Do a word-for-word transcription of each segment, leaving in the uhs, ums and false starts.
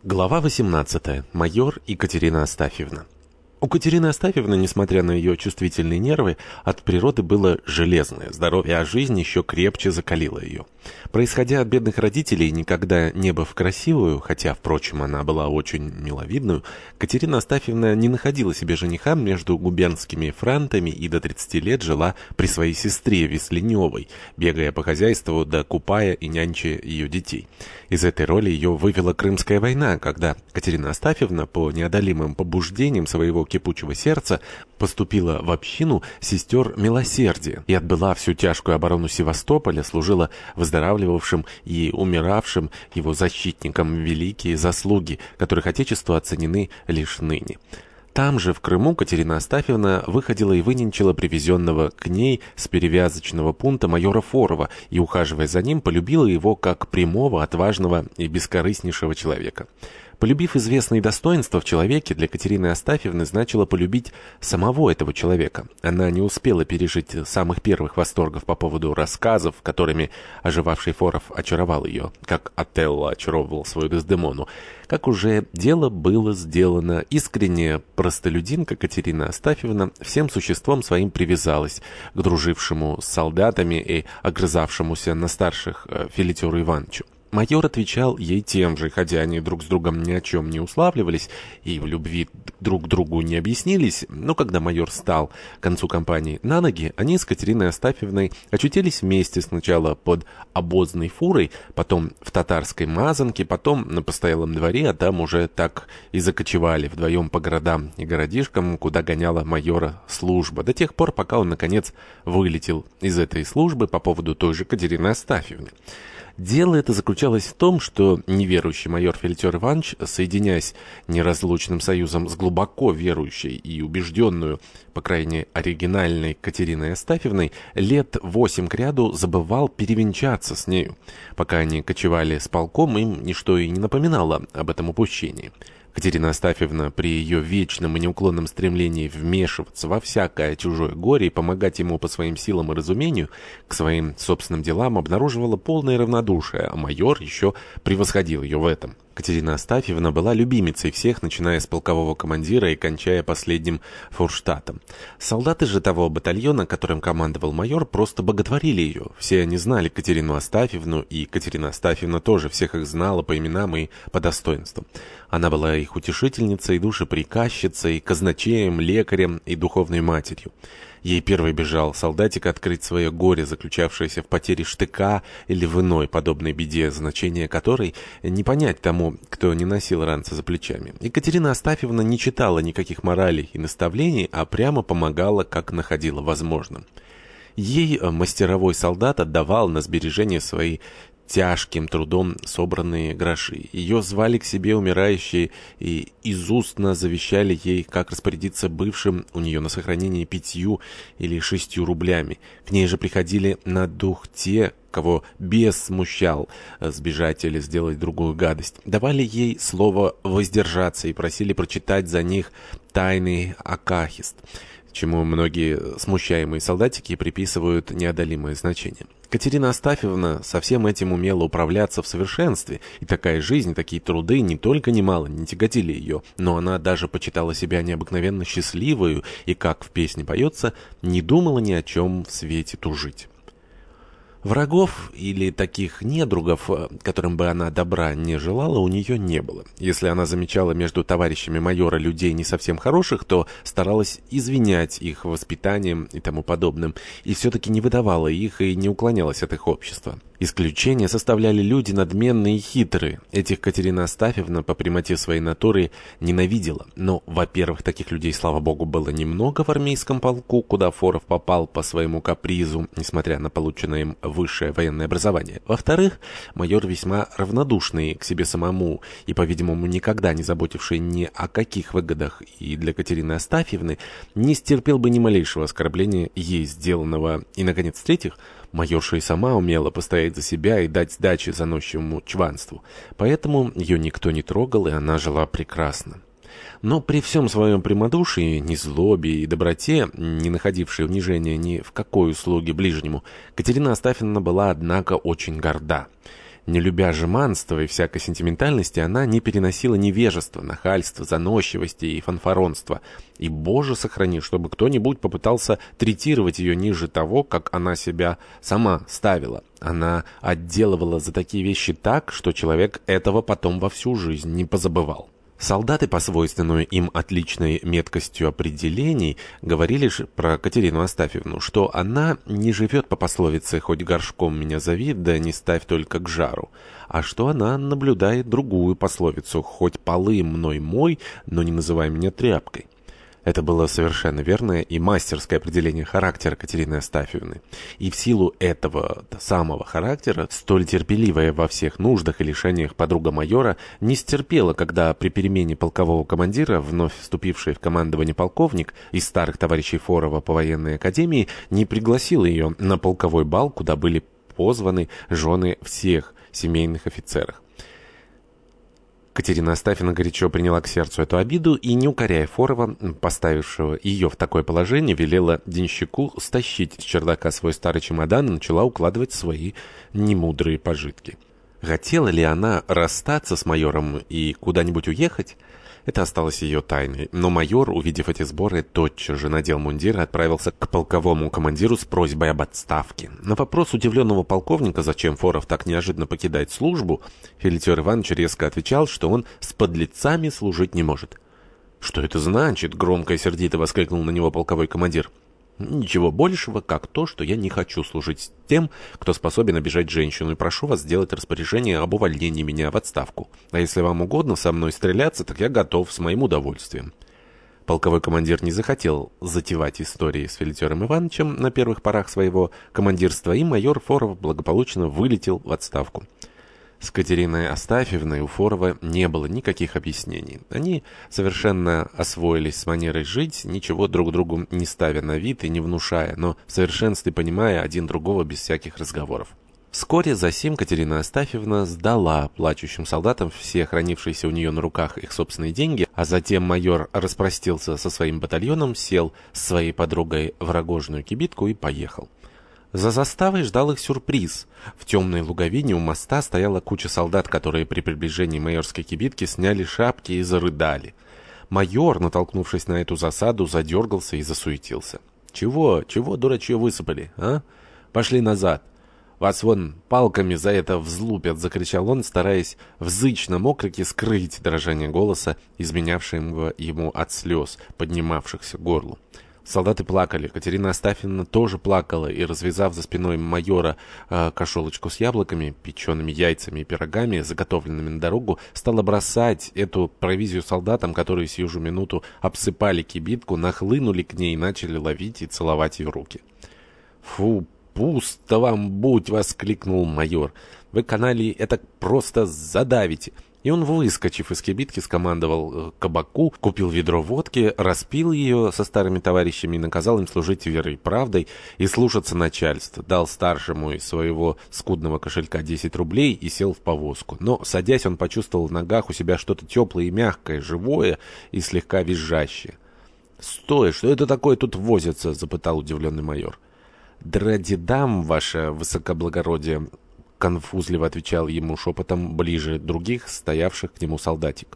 Глава восемнадцатая. Майор и Катерина Астафьевна. У Катерины Астафьевны, несмотря на ее чувствительные нервы, от природы было железное здоровье, а жизнь еще крепче закалила ее. Происходя от бедных родителей, никогда не быв красивую, хотя, впрочем, она была очень миловидную, Катерина Астафьевна не находила себе жениха между губернскими франтами и до тридцати лет жила при своей сестре Весленевой, бегая по хозяйству да купая и нянча ее детей. Из этой роли ее вывела Крымская война, когда Катерина Астафьевна по неодолимым побуждениям своего кипучего сердца поступила в общину сестер Милосердия и отбыла всю тяжкую оборону Севастополя, служила выздоравливавшим и умиравшим его защитникам великие заслуги, которых Отечеству оценены лишь ныне. Там же, в Крыму, Катерина Астафьевна выходила и выненчила привезенного к ней с перевязочного пункта майора Форова и, ухаживая за ним, полюбила его как прямого, отважного и бескорыстнейшего человека. Полюбив известные достоинства в человеке, для Катерины Астафьевны значило полюбить самого этого человека. Она не успела пережить самых первых восторгов по поводу рассказов, которыми оживавший Форов очаровал ее, как Отелло очаровывал свою Дездемону, как уже дело было сделано. Искренняя простолюдинка Катерина Астафьевна всем существом своим привязалась к дружившему с солдатами и огрызавшемуся на старших Филитеру Ивановичу. Майор отвечал ей тем же, хотя они друг с другом ни о чем не уславливались и в любви друг к другу не объяснились, но когда майор стал к концу кампании на ноги, они с Катериной Астафьевной очутились вместе сначала под обозной фурой, потом в татарской мазанке, потом на постоялом дворе, а там уже так и закочевали вдвоем по городам и городишкам, куда гоняла майора служба, до тех пор, пока он, наконец, вылетел из этой службы по поводу той же Катерины Астафьевны. Дело это заключалось в том, что неверующий майор Филитер Иванович, соединяясь неразлучным союзом с глубоко верующей и убежденную, по крайней мере, оригинальной Катериной Астафьевной, лет восемь кряду забывал перевенчаться с нею. Пока они кочевали с полком, им ничто и не напоминало об этом упущении. Катерина Астафьевна при ее вечном и неуклонном стремлении вмешиваться во всякое чужое горе и помогать ему по своим силам и разумению к своим собственным делам обнаруживала полное равнодушие, а майор еще превосходил ее в этом. Катерина Астафьевна была любимицей всех, начиная с полкового командира и кончая последним фурштатом. Солдаты же того батальона, которым командовал майор, просто боготворили ее. Все они знали Катерину Астафьевну, и Катерина Астафьевна тоже всех их знала по именам и по достоинствам. Она была их утешительницей, душеприказчицей, казначеем, лекарем и духовной матерью. Ей первый бежал солдатик открыть свое горе, заключавшееся в потере штыка или в иной подобной беде, значение которой не понять тому, кто не носил ранца за плечами. Екатерина Астафьевна не читала никаких моралей и наставлений, а прямо помогала, как находила возможным. Ей мастеровой солдат отдавал на сбережение свои тяжким трудом собранные гроши. Ее звали к себе умирающие и изустно завещали ей, как распорядиться бывшим у нее на сохранение пятью или шестью рублями. К ней же приходили на дух те, кого бес смущал сбежать или сделать другую гадость. Давали ей слово воздержаться и просили прочитать за них тайный акахист, чему многие смущаемые солдатики приписывают неодолимое значение. Катерина Астафьевна со всем этим умела управляться в совершенстве, и такая жизнь, такие труды не только немало не тяготили ее, но она даже почитала себя необыкновенно счастливою и, как в песне поется, не думала ни о чем в свете тужить. Врагов или таких недругов, которым бы она добра не желала, у нее не было. Если она замечала между товарищами майора людей не совсем хороших, то старалась извинять их воспитанием и тому подобным, и все-таки не выдавала их и не уклонялась от их общества. Исключение составляли люди надменные и хитрые. Этих Катерина Астафьевна по прямоте своей натуры ненавидела. Но, во-первых, таких людей, слава богу, было немного в армейском полку, куда Форов попал по своему капризу, несмотря на полученное им высшее военное образование. Во-вторых, майор весьма равнодушный к себе самому и, по-видимому, никогда не заботивший ни о каких выгодах и для Катерины Астафьевны, не стерпел бы ни малейшего оскорбления ей сделанного. И, наконец, в-третьих, майорша и сама умела постоять за себя и дать сдачи заносчивому чванству. Поэтому ее никто не трогал, и она жила прекрасно. Но при всем своем прямодушии, незлобе и доброте, не находившей унижения ни в какой услуге ближнему, Катерина Астафьевна была, однако, очень горда. Не любя жеманства и всякой сентиментальности, она не переносила невежества, нахальства, заносчивости и фанфаронства. И, Боже, сохрани, чтобы кто-нибудь попытался третировать ее ниже того, как она себя сама ставила. Она отделывала за такие вещи так, что человек этого потом во всю жизнь не позабывал. Солдаты, по свойственной им отличной меткостью определений, говорили же про Катерину Астафьевну, что она не живет по пословице «хоть горшком меня зови, да не ставь только к жару», а что она наблюдает другую пословицу «хоть полы мной мой, но не называй меня тряпкой». Это было совершенно верное и мастерское определение характера Катерины Астафьевны. И в силу этого самого характера, столь терпеливая во всех нуждах и лишениях подруга майора не стерпела, когда при перемене полкового командира, вновь вступивший в командование полковник из старых товарищей Форова по военной академии, не пригласил ее на полковой бал, куда были позваны жены всех семейных офицеров. Катерина Астафьевна горячо приняла к сердцу эту обиду и, не укоряя Форова, поставившего ее в такое положение, велела денщику стащить с чердака свой старый чемодан и начала укладывать свои немудрые пожитки. Хотела ли она расстаться с майором и куда-нибудь уехать? Это осталось ее тайной, но майор, увидев эти сборы, тотчас же надел мундир и отправился к полковому командиру с просьбой об отставке. На вопрос удивленного полковника, зачем Форов так неожиданно покидает службу, Филитер Иванович резко отвечал, что он с подлецами служить не может. «Что это значит?» — громко и сердито воскликнул на него полковой командир. «Ничего большего, как то, что я не хочу служить с тем, кто способен обижать женщину, и прошу вас сделать распоряжение об увольнении меня в отставку. А если вам угодно со мной стреляться, так я готов с моим удовольствием». Полковой командир не захотел затевать истории с Филитером Ивановичем на первых порах своего командирства, и майор Форов благополучно вылетел в отставку. С Катериной Астафьевной у Форова не было никаких объяснений. Они совершенно освоились с манерой жить, ничего друг другу не ставя на вид и не внушая, но в совершенстве понимая один другого без всяких разговоров. Вскоре засим Катерина Астафьевна сдала плачущим солдатам все хранившиеся у нее на руках их собственные деньги, а затем майор распростился со своим батальоном, сел с своей подругой в рогожную кибитку и поехал. За заставой ждал их сюрприз. В темной луговине у моста стояла куча солдат, которые при приближении майорской кибитки сняли шапки и зарыдали. Майор, натолкнувшись на эту засаду, задергался и засуетился. «Чего? Чего, дурачье, высыпали, а? Пошли назад! Вас вон палками за это взлупят!» — закричал он, стараясь в зычном окрике скрыть дрожание голоса, изменявшего ему от слез, поднимавшихся к горлу. Солдаты плакали, Катерина Астафьевна тоже плакала, и, развязав за спиной майора э, кошелочку с яблоками, печеными яйцами и пирогами, заготовленными на дорогу, стала бросать эту провизию солдатам, которые сию же минуту обсыпали кибитку, нахлынули к ней и начали ловить и целовать ее руки. «Фу, пусто вам будь!» — воскликнул майор. «Вы каналии это просто задавите!» И он, выскочив из кибитки, скомандовал кабаку, купил ведро водки, распил ее со старыми товарищами и наказал им служить верой и правдой и слушаться начальства. Дал старшему из своего скудного кошелька десять рублей и сел в повозку. Но, садясь, он почувствовал в ногах у себя что-то теплое и мягкое, живое и слегка визжащее. «Стой, что это такое тут возится?» — запытал удивленный майор. «Драдидам, ваше высокоблагородие», — конфузливо отвечал ему шепотом ближе других, стоявших к нему солдатик.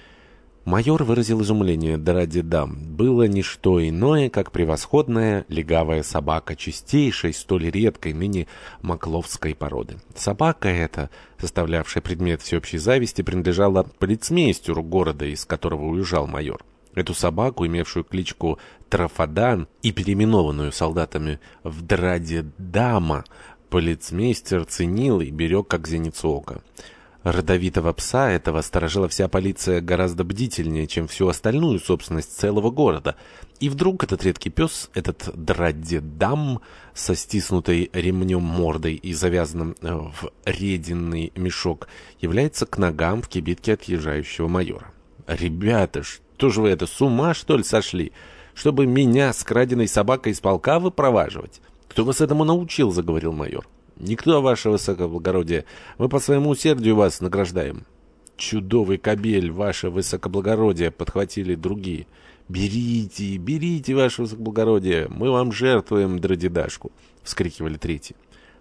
Майор выразил изумление. Драдидам было не что иное, как превосходная легавая собака, чистейшей, столь редкой ныне макловской породы. Собака эта, составлявшая предмет всеобщей зависти, принадлежала полицмейстеру города, из которого уезжал майор. Эту собаку, имевшую кличку Трафадан и переименованную солдатами в Драдидама, полицмейстер ценил и берег как зеницу ока. Родовитого пса этого сторожила вся полиция гораздо бдительнее, чем всю остальную собственность целого города. И вдруг этот редкий пес, этот Драдидам, со стиснутой ремнем мордой и завязанным в рединный мешок, является к ногам в кибитке отъезжающего майора. «Ребята, что же вы это, с ума, что ли, сошли? Чтобы меня с краденой собакой из полка выпроваживать? Кто вас этому научил?» — заговорил майор. «Никто, ваше высокоблагородие. Мы по своему усердию вас награждаем». «Чудовый кобель, ваше высокоблагородие!» — подхватили другие. «Берите, берите, ваше высокоблагородие! Мы вам жертвуем Драдидашку!» — вскрикивали третьи.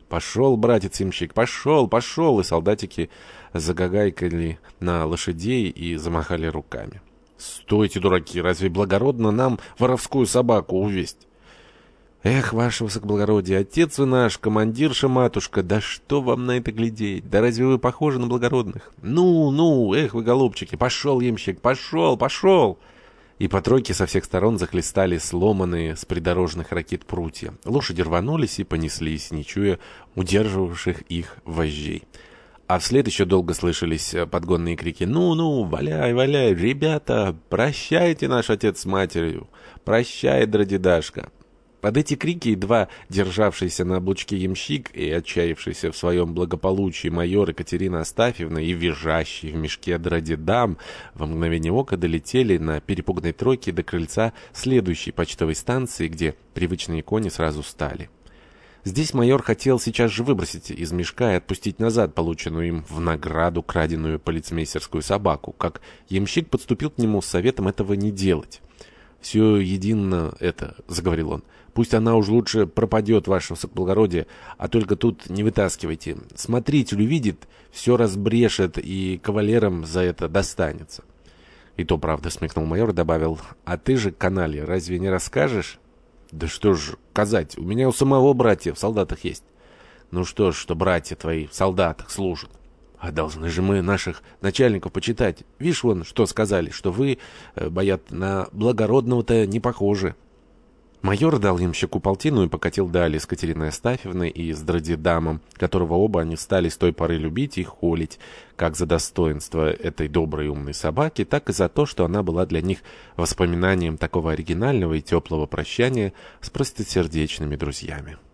«Пошел, братец-ямщик, пошел, пошел!» И солдатики загагайкали на лошадей и замахали руками. «Стойте, дураки! Разве благородно нам воровскую собаку увесть?» «Эх, ваше высокоблагородие, отец вы наш, командирша-матушка, да что вам на это глядеть? Да разве вы похожи на благородных? Ну, ну, эх вы, голубчики, пошел, ямщик, пошел, пошел!» И по тройке со всех сторон захлестали сломанные с придорожных ракет прутья. Лошади рванулись и понеслись, не чуя удерживавших их вожжей. А вслед еще долго слышались подгонные крики: «Ну-ну, валяй, валяй, ребята, прощайте, наш отец с матерью, прощай, драдидашка». Под эти крики едва державшийся на облучке ямщик и отчаявшийся в своем благополучии майор Екатерина Астафьевна и визжащий в мешке драдидам во мгновение ока долетели на перепуганной тройке до крыльца следующей почтовой станции, где привычные кони сразу стали. Здесь майор хотел сейчас же выбросить из мешка и отпустить назад полученную им в награду краденую полицмейстерскую собаку, как ямщик подступил к нему с советом этого не делать. «Все едино это», — заговорил он. «Пусть она уж лучше пропадет, ваше высокоблагородие, а только тут не вытаскивайте. Смотритель увидит, все разбрешет, и кавалерам за это достанется». «И то правда», — смекнул майор и добавил: «А ты же, каналья, разве не расскажешь?» «Да что ж сказать, у меня у самого братья в солдатах есть». «Ну что ж, что братья твои в солдатах служат. А должны же мы наших начальников почитать. Видишь, вон, что сказали, что вы, э, боят, на благородного-то не похожи». Майор дал ямщику полтину и покатил далее с Катериной Астафьевной и с драдидамом, которого оба они стали с той поры любить и холить, как за достоинство этой доброй и умной собаки, так и за то, что она была для них воспоминанием такого оригинального и теплого прощания с простосердечными друзьями.